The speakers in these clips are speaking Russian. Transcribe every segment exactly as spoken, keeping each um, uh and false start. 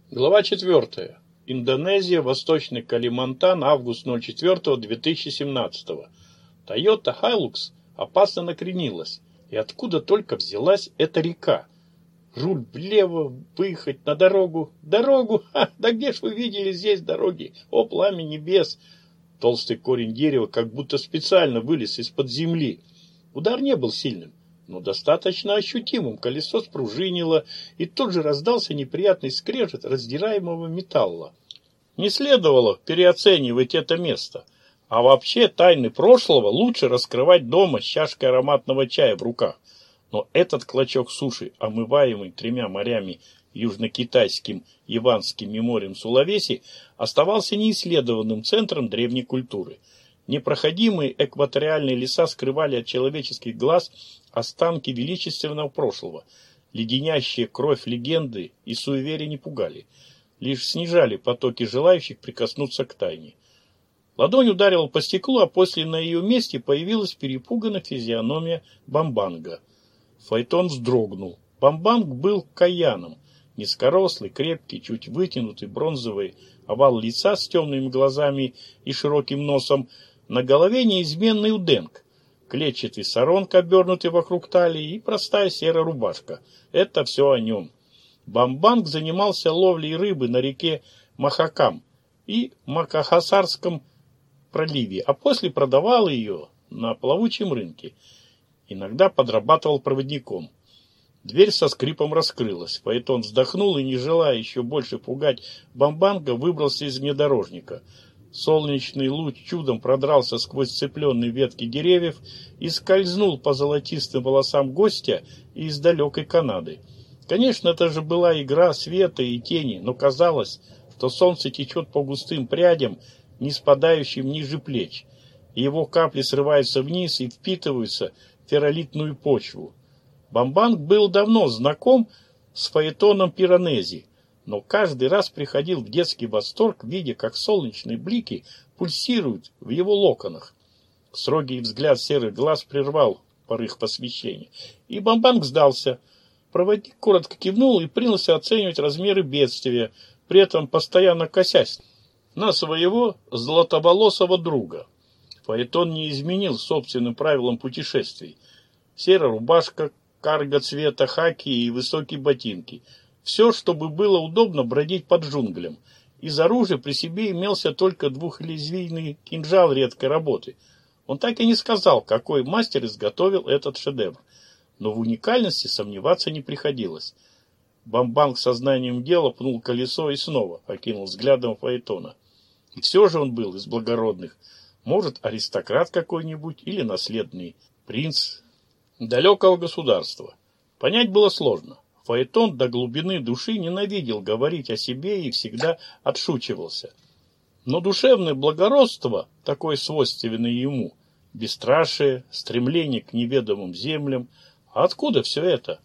Глава четвертая. Индонезия, Восточный Калимантан, август ноль четвёртого две тысячи семнадцатого. Тойота Хайлукс опасно накренилась, и откуда только взялась эта река. Руль влево, выехать на дорогу. Дорогу? Ха, да где ж вы видели здесь дороги? О, пламя небес! Толстый корень дерева как будто специально вылез из-под земли. Удар не был сильным, но достаточно ощутимым. Колесо спружинило, и тут же раздался неприятный скрежет раздираемого металла. Не следовало переоценивать это место. А вообще тайны прошлого лучше раскрывать дома с чашкой ароматного чая в руках. Но этот клочок суши, омываемый тремя морями, Южно-Китайским, Яванским и морем Сулавеси, оставался неисследованным центром древней культуры. Непроходимые экваториальные леса скрывали от человеческих глаз останки величественного прошлого. Леденящие кровь легенды и суеверия не пугали, лишь снижали потоки желающих прикоснуться к тайне. Ладонь ударила по стеклу, а после на ее месте появилась перепуганная физиономия Бамбанга. Фаэтон вздрогнул. Бамбанг был каяном. Низкорослый, крепкий, чуть вытянутый бронзовый овал лица с темными глазами и широким носом. На голове неизменный уденг, клетчатый саронг, обернутый вокруг талии, и простая серая рубашка. Это все о нем. Бамбанг занимался ловлей рыбы на реке Махакам и Макахасарском проливе, а после продавал ее на плавучем рынке. Иногда подрабатывал проводником. Дверь со скрипом раскрылась. Фаэтон вздохнул и, не желая еще больше пугать Бамбанга, выбрался из внедорожника. Солнечный луч чудом продрался сквозь сцепленные ветки деревьев и скользнул по золотистым волосам гостя из далекой Канады. Конечно, это же была игра света и тени, но казалось, что солнце течет по густым прядям, не спадающим ниже плеч, и его капли срываются вниз и впитываются в ферролитную почву. Бамбанг был давно знаком с Фаэтоном Пиранези, но каждый раз приходил в детский восторг, видя, как солнечные блики пульсируют в его локонах. Строгий взгляд серых глаз прервал порыв посвящения, и Бамбанг сдался. Проводник коротко кивнул и принялся оценивать размеры бедствия, при этом постоянно косясь на своего золотоволосого друга. Фаэтон не изменил собственным правилам путешествий. Серая рубашка, карго цвета хаки и высокие ботинки. Все, чтобы было удобно бродить под джунглям. Из оружия при себе имелся только двухлезвийный кинжал редкой работы. Он так и не сказал, какой мастер изготовил этот шедевр. Но в уникальности сомневаться не приходилось. Бамбанг сознанием дела пнул колесо и снова окинул взглядом Фаэтона. И все же он был из благородных. Может, аристократ какой-нибудь или наследный принц далекого государства. Понять было сложно. Фаэтон до глубины души ненавидел говорить о себе и всегда отшучивался. Но душевное благородство, такое свойственное ему, бесстрашие, стремление к неведомым землям. А откуда все это?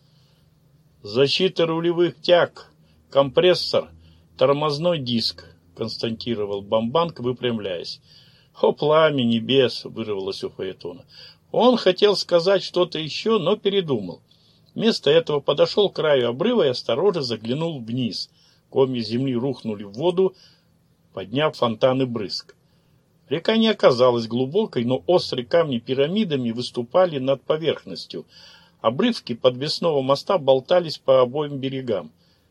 Защита рулевых тяг, компрессор, тормозной диск, констатировал Бамбанг, выпрямляясь. О, пламя небес, вырвалось у Фаэтона. Он хотел сказать что-то еще, но передумал. Вместо этого подошел к краю обрыва и осторожно заглянул вниз. Комья земли рухнули в воду, подняв фонтаны брызг. Река не оказалась глубокой, но острые камни пирамидами выступали над поверхностью. Обрывки подвесного моста болтались по обоим берегам.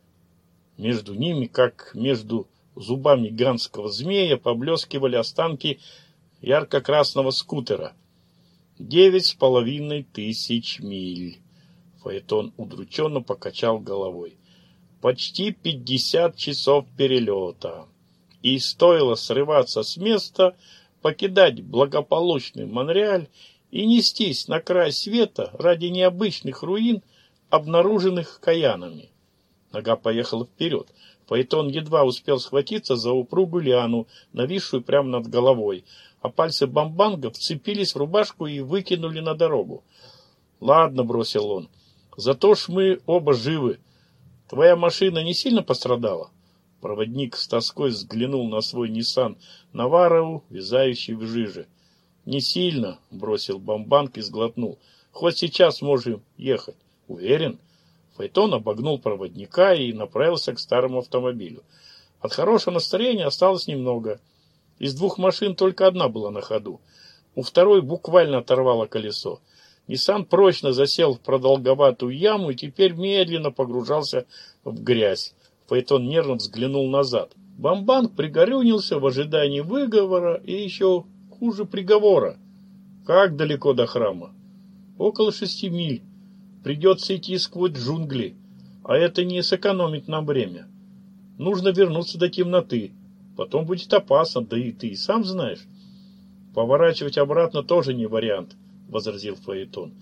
Между ними, как между зубами гигантского змея, поблескивали останки ярко-красного скутера. Девять с половиной тысяч миль. Фаэтон удрученно покачал головой. Почти пятьдесят часов перелета. И стоило срываться с места, покидать благополучный Монреаль и нестись на край света ради необычных руин, обнаруженных каянами. Нога поехала вперед. Фаэтон едва успел схватиться за упругую лиану, нависшую прямо над головой, а пальцы Бамбанга вцепились в рубашку и выкинули на дорогу. «Ладно», — бросил он, — «зато ж мы оба живы. Твоя машина не сильно пострадала?» Проводник с тоской взглянул на свой Ниссан Наварро, вязающий в жиже. «Не сильно», — бросил Бамбанг и сглотнул. «Хоть сейчас можем ехать». «Уверен?» Фаэтон обогнул проводника и направился к старому автомобилю. От хорошего настроения осталось немного. Из двух машин только одна была на ходу. У второй буквально оторвало колесо. Ниссан прочно засел в продолговатую яму и теперь медленно погружался в грязь. Фаэтон нервно взглянул назад. Бамбанг пригорюнился в ожидании выговора и еще хуже приговора. Как далеко до храма? Около шести миль. Придется идти сквозь джунгли, а это не сэкономит нам время. Нужно вернуться до темноты. Потом будет опасно, да и ты сам знаешь. Поворачивать обратно тоже не вариант, возразил Фаэтон.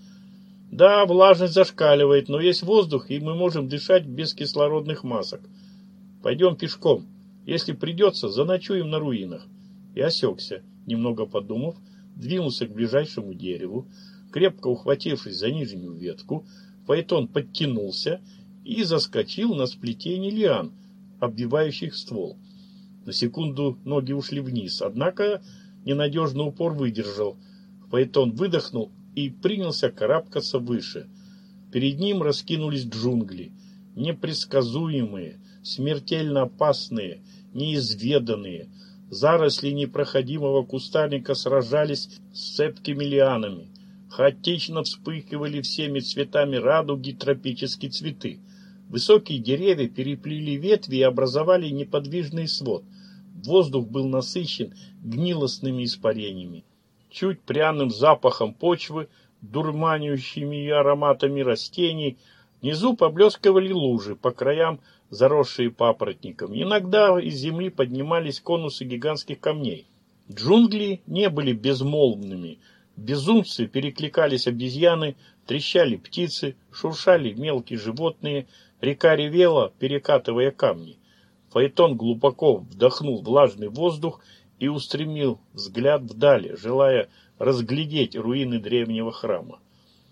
Да, влажность зашкаливает, но есть воздух, и мы можем дышать без кислородных масок. Пойдем пешком. Если придется, заночуем на руинах. И осекся, немного подумав, двинулся к ближайшему дереву. Крепко ухватившись за нижнюю ветку, Фаэтон подтянулся и заскочил на сплетение лиан, обвивающих ствол. На секунду ноги ушли вниз, однако ненадежный упор выдержал. Фаэтон выдохнул и принялся карабкаться выше. Перед ним раскинулись джунгли, непредсказуемые, смертельно опасные, неизведанные. Заросли непроходимого кустарника сражались с цепкими лианами. Хаотично вспыхивали всеми цветами радуги тропические цветы. Высокие деревья переплели ветви и образовали неподвижный свод. Воздух был насыщен гнилостными испарениями, чуть пряным запахом почвы, дурманящими ароматами растений. Внизу поблескивали лужи, по краям заросшие папоротником. Иногда из земли поднимались конусы гигантских камней. Джунгли не были безмолвными. В безумстве перекликались обезьяны, трещали птицы, шуршали мелкие животные, река ревела, перекатывая камни. Фаэтон глубоко вдохнул влажный воздух и устремил взгляд вдали, желая разглядеть руины древнего храма.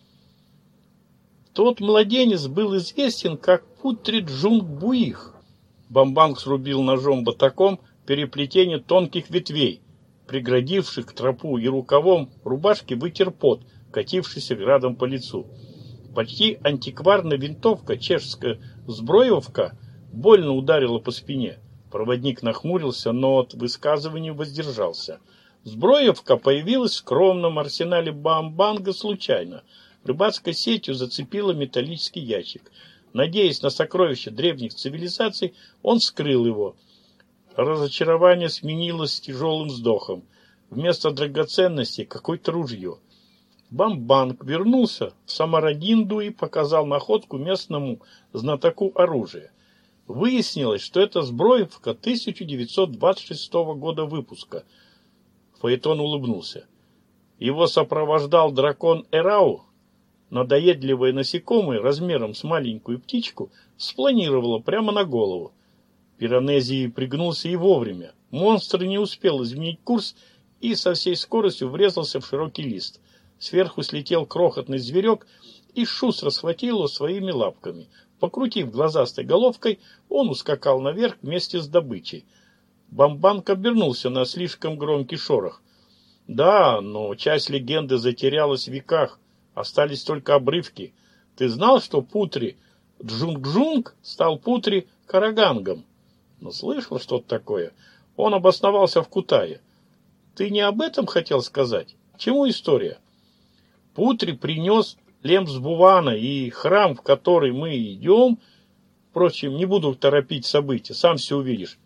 Тот младенец был известен как Путри Джунг Буих. Бамбанг срубил ножом батаком переплетение тонких ветвей, преградивших тропу, и рукавом рубашки вытер пот, катившийся градом по лицу. Почти антикварная винтовка, чешская сброевка, больно ударила по спине. Проводник нахмурился, но от высказывания воздержался. Сброевка появилась в скромном арсенале Бамбанга случайно. Рыбацкой сетью зацепила металлический ящик. Надеясь на сокровища древних цивилизаций, он вскрыл его. Разочарование сменилось тяжелым вздохом. Вместо драгоценностей какое-то ружье. Бамбанг вернулся в Самарадинду и показал находку местному знатоку оружия. Выяснилось, что это сброевка тысяча девятьсот двадцать шестого года выпуска. Фаэтон улыбнулся. Его сопровождал дракон Эрау. Надоедливое насекомое размером с маленькую птичку спланировало прямо на голову. Пиранезий пригнулся и вовремя. Монстр не успел изменить курс и со всей скоростью врезался в широкий лист. Сверху слетел крохотный зверек и шустро схватил его своими лапками. Покрутив глазастой головкой, он ускакал наверх вместе с добычей. Бамбанг обернулся на слишком громкий шорох. Да, но часть легенды затерялась в веках. Остались только обрывки. Ты знал, что Путри Джунг-Джунг стал Путри Карагангом? Но слышал что-то такое. Он обосновался в Кутае. Ты не об этом хотел сказать? Чему история? Путри принес Лемсбувана, и храм, в который мы идем... Впрочем, не буду торопить события, сам все увидишь.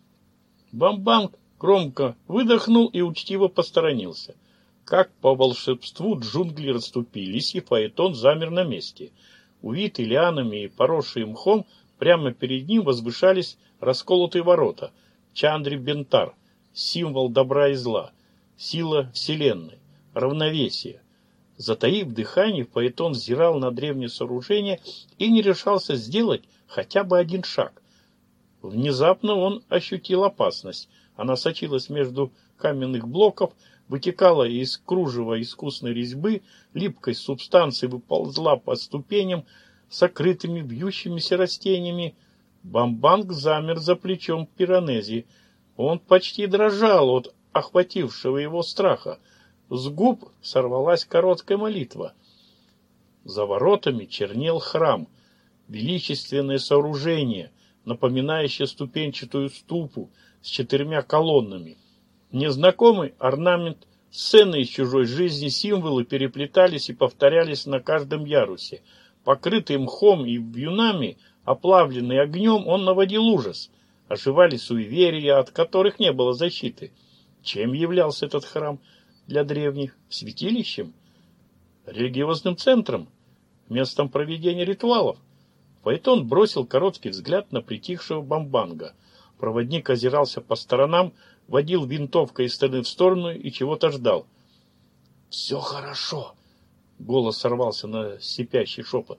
Бамбанг громко выдохнул и учтиво посторонился. Как по волшебству джунгли расступились, и Фаэтон замер на месте. Увитый лианами и поросший мхом, прямо перед ним возвышались расколотые ворота. Чандри-Бентар, символ добра и зла, сила вселенной, равновесие. Затаив дыхание, Фаэтон взирал на древнее сооружение и не решался сделать хотя бы один шаг. Внезапно он ощутил опасность. Она сочилась между каменных блоков, вытекала из кружева искусной резьбы, липкой субстанции выползла по ступеням, сокрытыми вьющимися растениями. Бамбанг замер за плечом Пиранези. Он почти дрожал от охватившего его страха. С губ сорвалась короткая молитва. За воротами чернел храм. величественное сооружение, напоминающее ступенчатую ступу с четырьмя колоннами. Незнакомый орнамент, сцены из чужой жизни, символы переплетались и повторялись на каждом ярусе. Покрытый мхом и вьюнами, оплавленный огнем, он наводил ужас. Оживали суеверия, от которых не было защиты. Чем являлся этот храм для древних? Святилищем? Религиозным центром? Местом проведения ритуалов? Фаэтон бросил короткий взгляд на притихшего Бамбанга. Проводник озирался по сторонам, водил винтовкой из стороны в сторону и чего-то ждал. «Все хорошо!» — голос сорвался на сипящий шепот.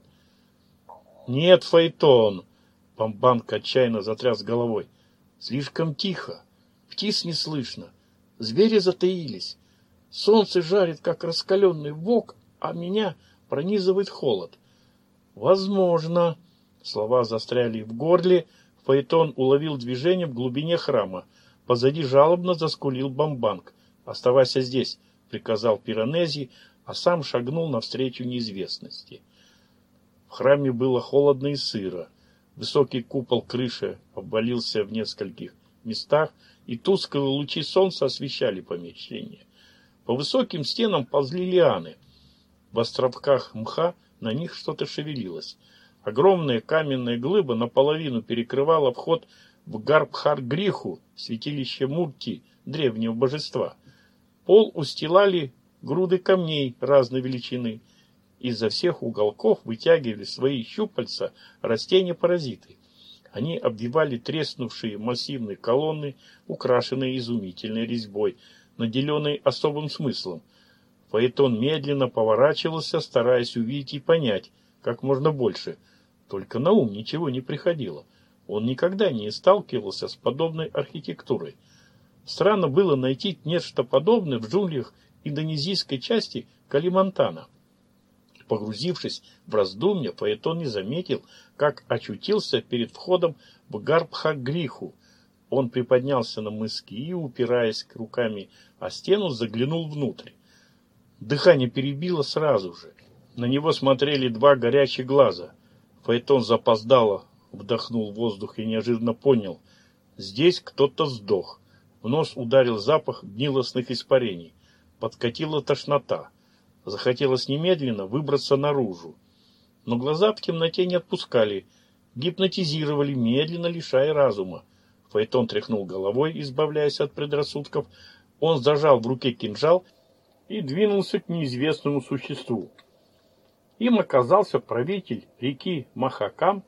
«Нет, Фаэтон!» — Бамбанг отчаянно затряс головой. «Слишком тихо. Птиц не слышно. Звери затаились. Солнце жарит, как раскаленный вок, а меня пронизывает холод. Возможно...» Слова застряли в горле. Фаэтон уловил движение в глубине храма. Позади жалобно заскулил Бамбанг. «Оставайся здесь», — приказал Пиранези, а сам шагнул навстречу неизвестности. В храме было холодно и сыро. Высокий купол крыши обвалился в нескольких местах, и тусклые лучи солнца освещали помещение. По высоким стенам ползли лианы. В островках мха на них что-то шевелилось. Огромная каменная глыба наполовину перекрывала вход в Гарбхар-Гриху, святилище Мурти, древнего божества. Пол устилали груды камней разной величины. Изо всех уголков вытягивали свои щупальца растения-паразиты. Они обвивали треснувшие массивные колонны, украшенные изумительной резьбой, наделенной особым смыслом. Фаэтон медленно поворачивался, стараясь увидеть и понять как можно больше. Только на ум ничего не приходило. Он никогда не сталкивался с подобной архитектурой. Странно было найти нечто подобное в джунглях индонезийской части Калимантана. Погрузившись в раздумья, Фаэтон не заметил, как очутился перед входом в Гарбхар-Гриху. Он приподнялся на мыски и, упираясь руками о стену, заглянул внутрь. Дыхание перебило сразу же. На него смотрели два горячих глаза. Фаэтон запоздало вдохнул воздух и неожиданно понял. Здесь кто-то сдох. В нос ударил запах гнилостных испарений. Подкатила тошнота. Захотелось немедленно выбраться наружу. Но глаза в темноте не отпускали. Гипнотизировали, медленно лишая разума. Фаэтон тряхнул головой, избавляясь от предрассудков. Он зажал в руке кинжал и двинулся к неизвестному существу. Им оказался правитель реки Махакам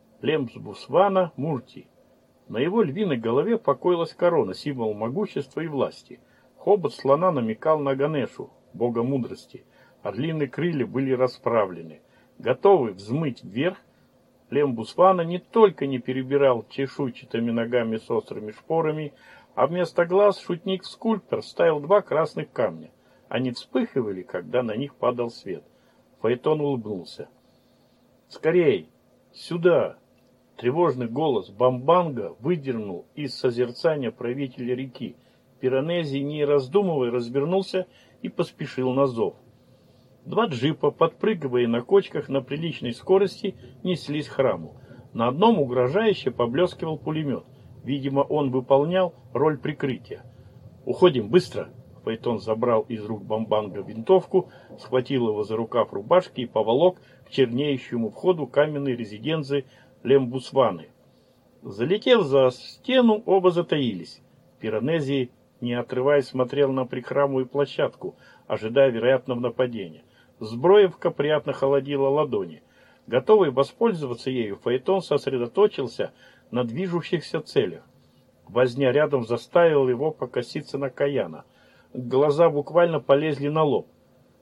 Лембусвана Мурти. На его львиной голове покоилась корона, символ могущества и власти. Хобот слона намекал на Ганешу, бога мудрости. Орлиные крылья были расправлены. Готовый взмыть вверх, Лембусвана не только не перебирал чешуйчатыми ногами с острыми шпорами, а вместо глаз шутник-скульптор ставил два красных камня. Они вспыхивали, когда на них падал свет. Фаэтон улыбнулся. «Скорей! Сюда!» Тревожный голос Бамбанга выдернул из созерцания правителя реки. Пиранези, не раздумывая, развернулся и поспешил на зов. Два джипа, подпрыгивая на кочках на приличной скорости, неслись к храму. На одном угрожающе поблескивал пулемет. Видимо, он выполнял роль прикрытия. «Уходим, быстро!» Фаэтон забрал из рук Бамбанга винтовку, схватил его за рукав рубашки и поволок к чернеющему входу каменной резиденции Лембусваны. Залетев за стену, оба затаились. Пиранези, не отрываясь, смотрел на прихрамовую площадку, ожидая вероятного нападения. Сброевка приятно холодила ладони. Готовый воспользоваться ею, Фаэтон сосредоточился на движущихся целях. Возня рядом заставил его покоситься на Каяна. Глаза буквально полезли на лоб.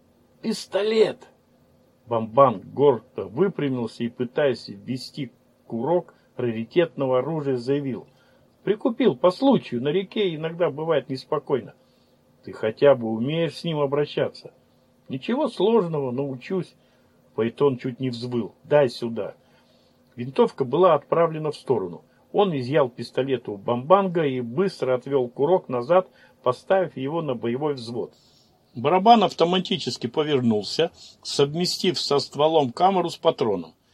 «Пистолет!» Бамбанг гордо выпрямился и, пытаясь ввести курок раритетного оружия, заявил. «Прикупил по случаю, на реке иногда бывает неспокойно. Ты хотя бы умеешь с ним обращаться?» «Ничего сложного, научусь». Фаэтон чуть не взвыл. «Дай сюда». Винтовка была отправлена в сторону. Он изъял пистолет у Бамбанга и быстро отвел курок назад, поставив его на боевой взвод. Барабан автоматически повернулся, совместив со стволом камеру с патроном.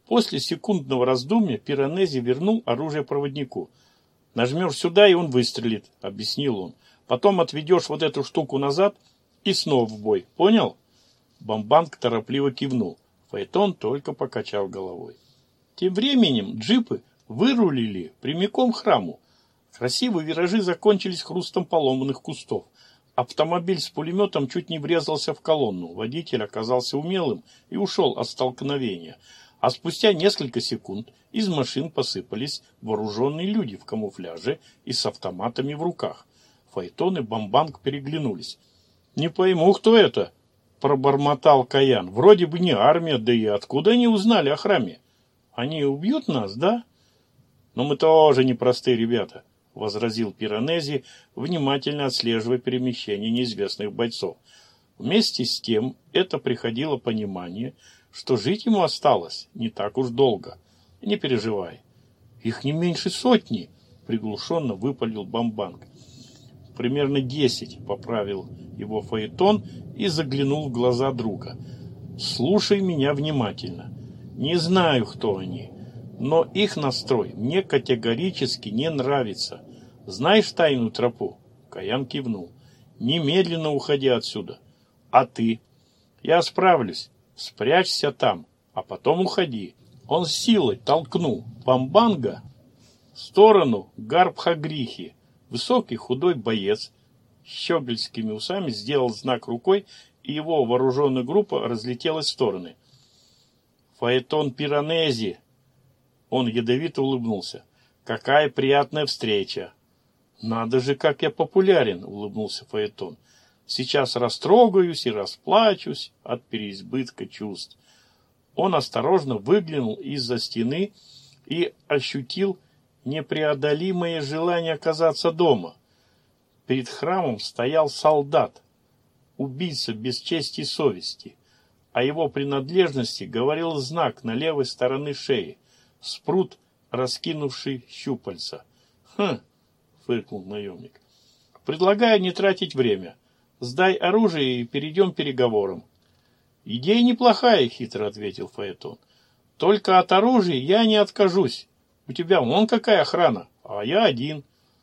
После секундного раздумья Пиранези вернул оружие проводнику. «Нажмешь сюда, и он выстрелит», — объяснил он. «Потом отведешь вот эту штуку назад и снова в бой. Понял?» Бамбанг торопливо кивнул. Фаэтон только покачал головой. Тем временем джипы вырулили прямиком к храму. Красивые виражи закончились хрустом поломанных кустов. Автомобиль с пулеметом чуть не врезался в колонну. Водитель оказался умелым и ушел от столкновения. А спустя несколько секунд из машин посыпались вооруженные люди в камуфляже и с автоматами в руках. Фаэтон и Бамбанг переглянулись. «Не пойму, кто это?» — пробормотал Каян. «Вроде бы не армия, да и откуда они узнали о храме? Они убьют нас, да?» «Но мы тоже непростые ребята», — возразил Пиранези, внимательно отслеживая перемещение неизвестных бойцов. Вместе с тем это приходило понимание, что жить ему осталось не так уж долго. Не переживай. Их не меньше сотни, приглушенно выпалил Бамбанг. Примерно десять, поправил его Фаэтон и заглянул в глаза друга. Слушай меня внимательно. Не знаю, кто они, но их настрой мне категорически не нравится. Знаешь тайную тропу? Каян кивнул. Немедленно уходи отсюда. А ты? Я справлюсь. Спрячься там, а потом уходи. Он с силой толкнул Бамбанга в сторону Гарбхагрихи. Высокий худой боец с щегольскими усами сделал знак рукой, и его вооруженная группа разлетелась в стороны. Фаэтон Пиранези. Он ядовито улыбнулся. Какая приятная встреча. Надо же, как я популярен, улыбнулся Фаэтон. Сейчас растрогаюсь и расплачусь от переизбытка чувств. Он осторожно выглянул из-за стены и ощутил непреодолимое желание оказаться дома. Перед храмом стоял солдат, убийца без чести и совести. О его принадлежности говорил знак на левой стороне шеи, спрут, раскинувший щупальца. «Хм!» — фыркнул наемник. «Предлагаю не тратить время. Сдай оружие и перейдем к переговорам». «Идея неплохая», — хитро ответил Фаэтон. «Только от оружия я не откажусь. У тебя вон какая охрана, а я один.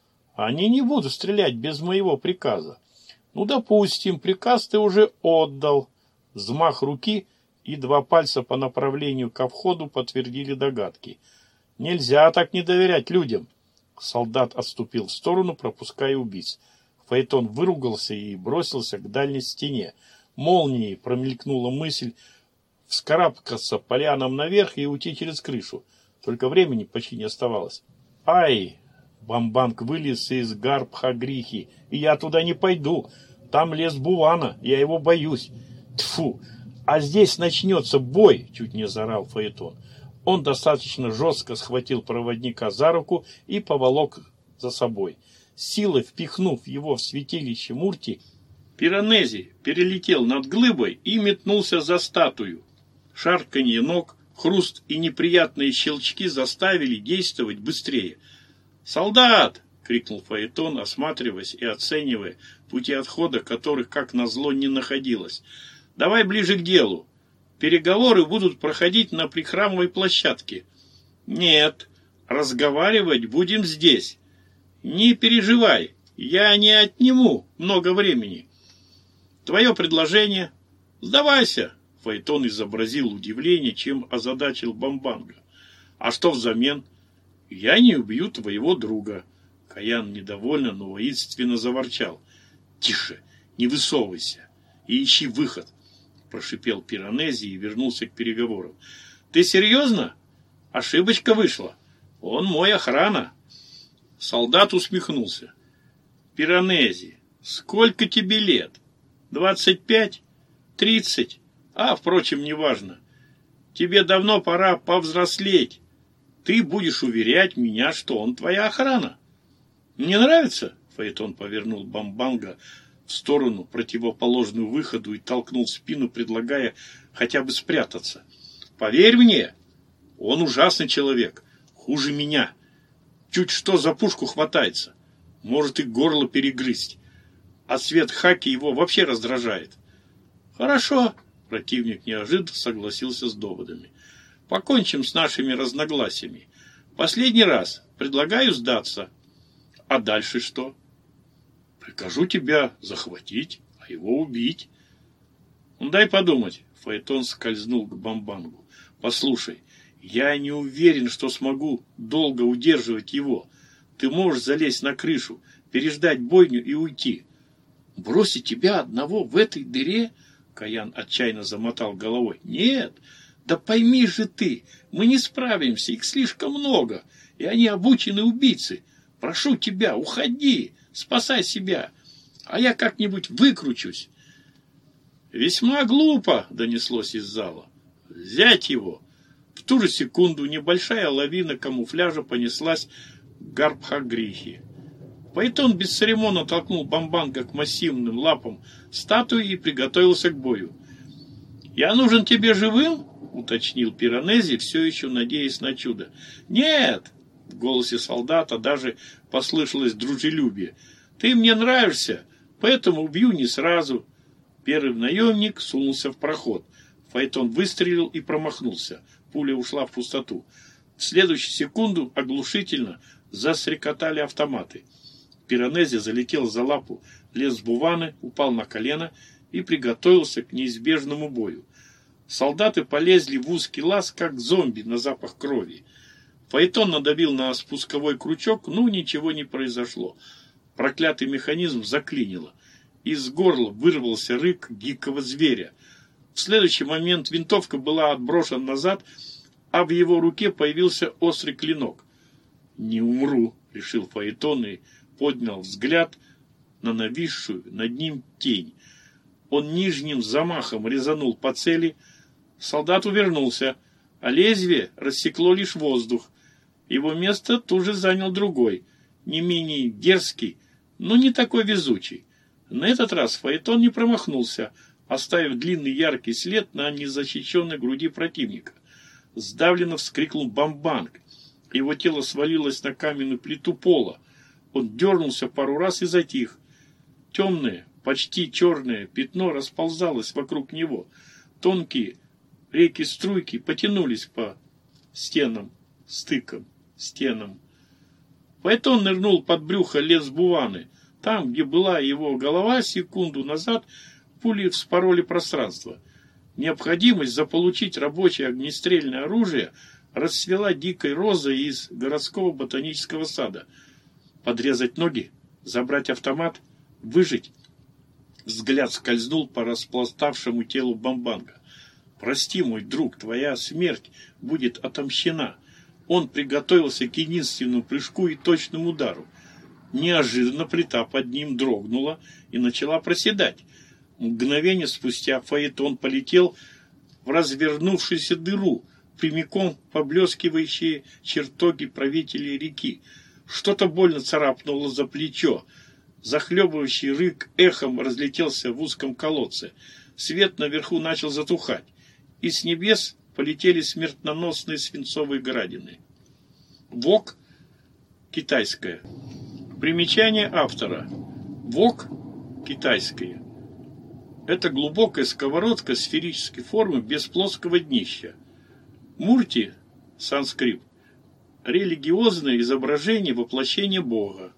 Они не будут стрелять без моего приказа. Ну, допустим, приказ ты уже отдал». Взмах руки и два пальца по направлению ко входу подтвердили догадки. «Нельзя так не доверять людям». Солдат отступил в сторону, пропуская убийц. Фаэтон выругался и бросился к дальней стене. Молнией промелькнула мысль вскарабкаться полянам наверх и уйти через крышу. Только времени почти не оставалось. «Ай!» Бамбанг вылез из Гарбхагрихи. «И я туда не пойду. Там лес Бувана. Я его боюсь». «Тьфу! А здесь начнется бой!» — чуть не заорал Фаэтон. Он достаточно жестко схватил проводника за руку и поволок за собой. Силой впихнув его в святилище Мурти, Пиранези перелетел над глыбой и метнулся за статую. Шарканье ног, хруст и неприятные щелчки заставили действовать быстрее. «Солдат!» — крикнул Фаэтон, осматриваясь и оценивая пути отхода, которых, как назло, не находилось. «Давай ближе к делу. Переговоры будут проходить на прихрамовой площадке». «Нет, разговаривать будем здесь. Не переживай, я не отниму много времени. Твое предложение?» «Сдавайся!» — Фаэтон изобразил удивление, чем озадачил Бамбанга. «А что взамен?» «Я не убью твоего друга». Каян недовольно, но воинственно заворчал. «Тише, не высовывайся и ищи выход», — прошипел Пиранези и вернулся к переговорам. «Ты серьезно? Ошибочка вышла. Он мой охрана». Солдат усмехнулся. «Пиранези, сколько тебе лет? Двадцать пять? Тридцать? А, впрочем, неважно. Тебе давно пора повзрослеть. Ты будешь уверять меня, что он твоя охрана. Не нравится?» Фаэтон повернул Бамбанга в сторону, противоположную выходу, и толкнул в спину, предлагая хотя бы спрятаться. «Поверь мне, он ужасный человек, хуже меня. Чуть что за пушку хватается, может и горло перегрызть. А цвет хаки его вообще раздражает». «Хорошо», — противник неожиданно согласился с доводами. Покончим с нашими разногласиями. Последний раз предлагаю сдаться. А дальше что? Прикажу тебя захватить, а его убить. Ну, дай подумать. Фаэтон скользнул к Бамбангу. Послушай, я не уверен, что смогу долго удерживать его. Ты можешь залезть на крышу, переждать бойню и уйти. Бросить тебя одного в этой дыре? Каян отчаянно замотал головой. Нет, да пойми же ты, мы не справимся, их слишком много, и они обучены убийцы. Прошу тебя, уходи, спасай себя, а я как-нибудь выкручусь. Весьма глупо, донеслось из зала. Взять его. В ту же секунду небольшая лавина камуфляжа понеслась к Гарбхагрихе. Фаэтон бесцеремонно толкнул Бамбанга к массивным лапам статуи и приготовился к бою. «Я нужен тебе живым?» — уточнил Пиранези, все еще надеясь на чудо. «Нет!» — в голосе солдата даже послышалось дружелюбие. «Ты мне нравишься, поэтому убью не сразу». Первый наемник сунулся в проход. Фаэтон выстрелил и промахнулся. Пуля ушла в пустоту. В следующую секунду оглушительно застрекотали автоматы. Пиранези залетел за лапу Лесбуваны, упал на колено и приготовился к неизбежному бою. Солдаты полезли в узкий лаз, как зомби на запах крови. Фаэтон надавил на спусковой крючок, но ничего не произошло. Проклятый механизм заклинило. Из горла вырвался рык дикого зверя. В следующий момент винтовка была отброшена назад, а в его руке появился острый клинок. «Не умру», — решил Фаэтон и поднял взгляд на нависшую над ним тень. Он нижним замахом резанул по цели. Солдат увернулся, а лезвие рассекло лишь воздух. Его место тут же занял другой, не менее дерзкий, но не такой везучий. На этот раз Фаэтон не промахнулся, оставив длинный яркий след на незащищенной груди противника. Сдавленно вскрикнул Бамбанг. Его тело свалилось на каменную плиту пола. Он дернулся пару раз и затих. Темное, почти черное пятно расползалось вокруг него. Тонкие реки-струйки потянулись по стенам, стыкам, стенам. Фаэтон нырнул под брюхо Лесбуваны. Там, где была его голова, секунду назад пули вспороли пространство. Необходимость заполучить рабочее огнестрельное оружие расцвела дикой розой из городского ботанического сада. Подрезать ноги, забрать автомат, выжить. Взгляд скользнул по распластавшему телу Бамбанга. «Прости, мой друг, твоя смерть будет отомщена». Он приготовился к единственному прыжку и точному удару. Неожиданно плита под ним дрогнула и начала проседать. Мгновение спустя Фаэтон полетел в развернувшуюся дыру, прямиком поблескивающие чертоги правителей реки. Что-то больно царапнуло за плечо. Захлебывающий рык эхом разлетелся в узком колодце. Свет наверху начал затухать, и с небес полетели смертоносные свинцовые градины. Вок китайская. Примечание автора. Вок китайская. Это глубокая сковородка сферической формы без плоского днища. Мурти, санскрит, религиозное изображение воплощения Бога.